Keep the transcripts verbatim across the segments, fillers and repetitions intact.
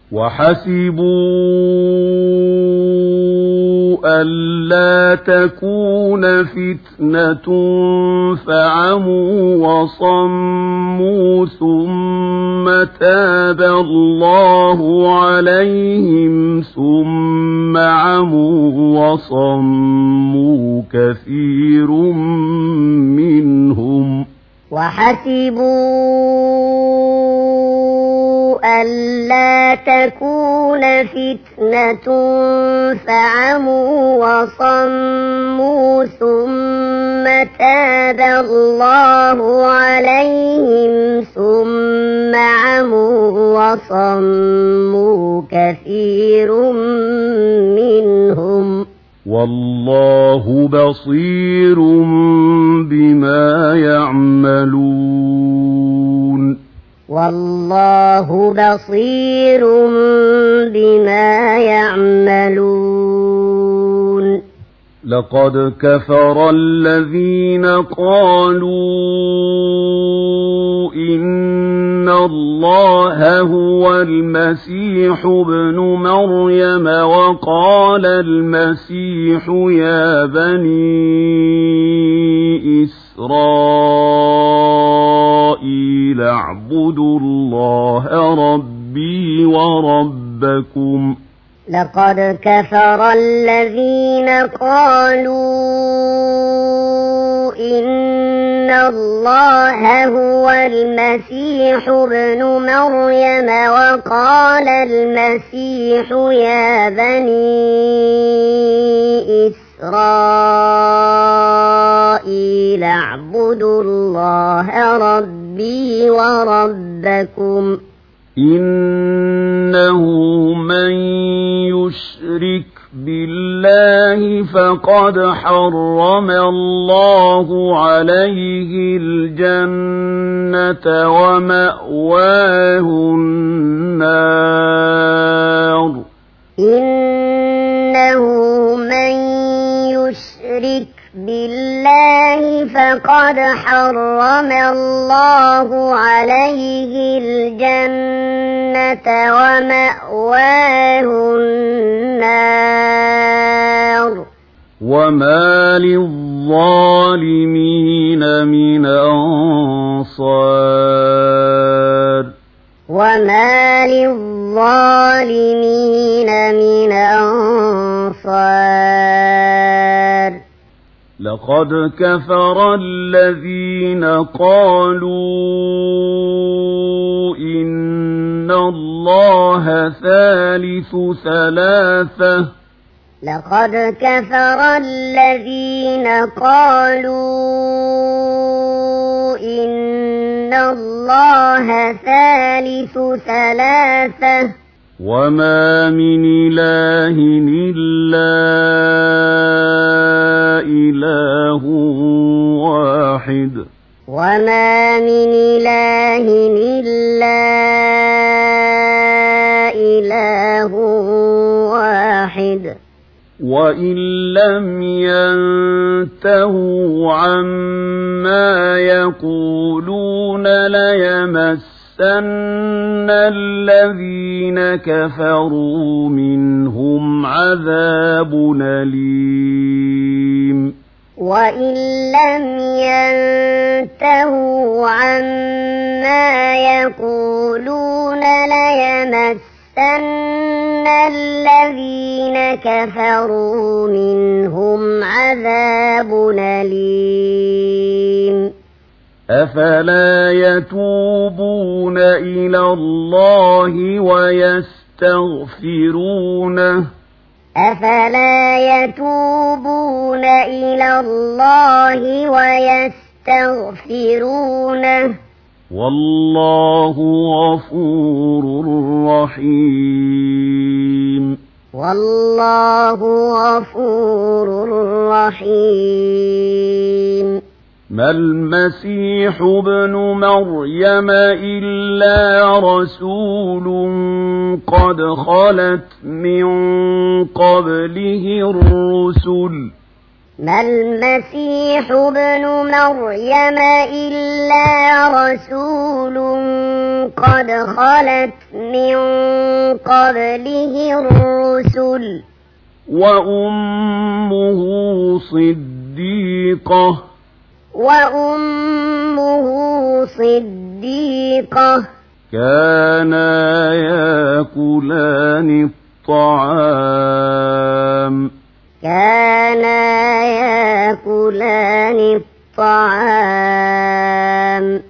وحسبوا ألا تكون فتنة فعموا وصموا ثم تاب الله عليهم ثم عموا وصموا كثير منهم وحسبوا ألا تكون فتنة فعموا وصموا ثم تاب الله عليهم ثم عموا وصموا كثير منهم والله بصير بما يعملون والله بصير بما يعملون لقد كفر الذين قالوا إن الله هو المسيح ابن مريم وقال المسيح يا بني إسرائيل اعبدوا الله ربي وربكم لقد كفر الذين قالوا إن الله هو المسيح ابن مريم وقال المسيح يا بني إسرائيل اعبدوا الله ربي وربكم إنه من يشرك بالله فقد حرم الله عليه الجنة ومأواه النار إنه من يشرك بالله فقد حرم الله عليه الجنة ومأواه النار وما للظالمين من أنصار وما للظالمين من أنصار لقد كفر الذين قالوا إن الله ثالث ثلاثة لقد كفر الذين قالوا إن الله ثالث ثلاثة وما من إله إلا إله واحد وما من إله إلا إله واحد وإن لم ينتهوا عما يقولون ليمس أن الذين كفروا منهم عذاب أليم وإن لم ينتهوا عما يقولون ليمسن الذين كفروا منهم عذاب أليم أفلا يتوبون إلى الله ويستغفرونه أفلا يتوبون إلى الله ويستغفرونه والله غفور رحيم والله غفور رحيم ما المسيح ابن مريم إلا رسول قد خلت من قبله الرسل ما المسيح ابن مريم إلا رسول قد خلت من قبله الرسل وأمه صديقة وأمه صديقة كانا يأكلان الطعام كانا يأكلان الطعام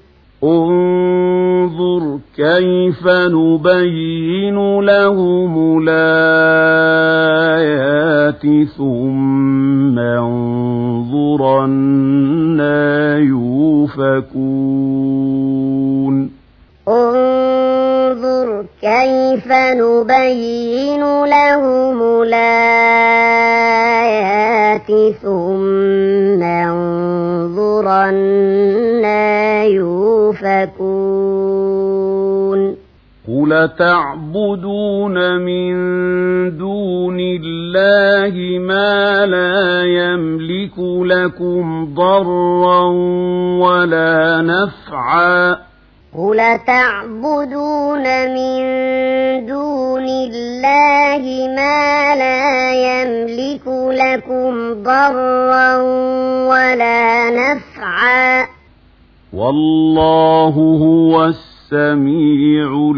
انظر كيف نبين لهم الآيات ثم انظر أنى يؤفكون انظر كيف نبين لهم الآيات ثم انظر أنى يؤفكون قل تعبدون من دون الله ما لا يملك لكم ضرا ولا نفعا قل تعبدون من دون الله ما لا يملك لكم ضرا ولا نفعا والله هو السميع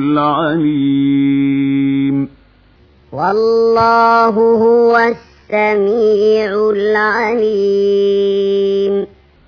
العليم والله هو السميع العليم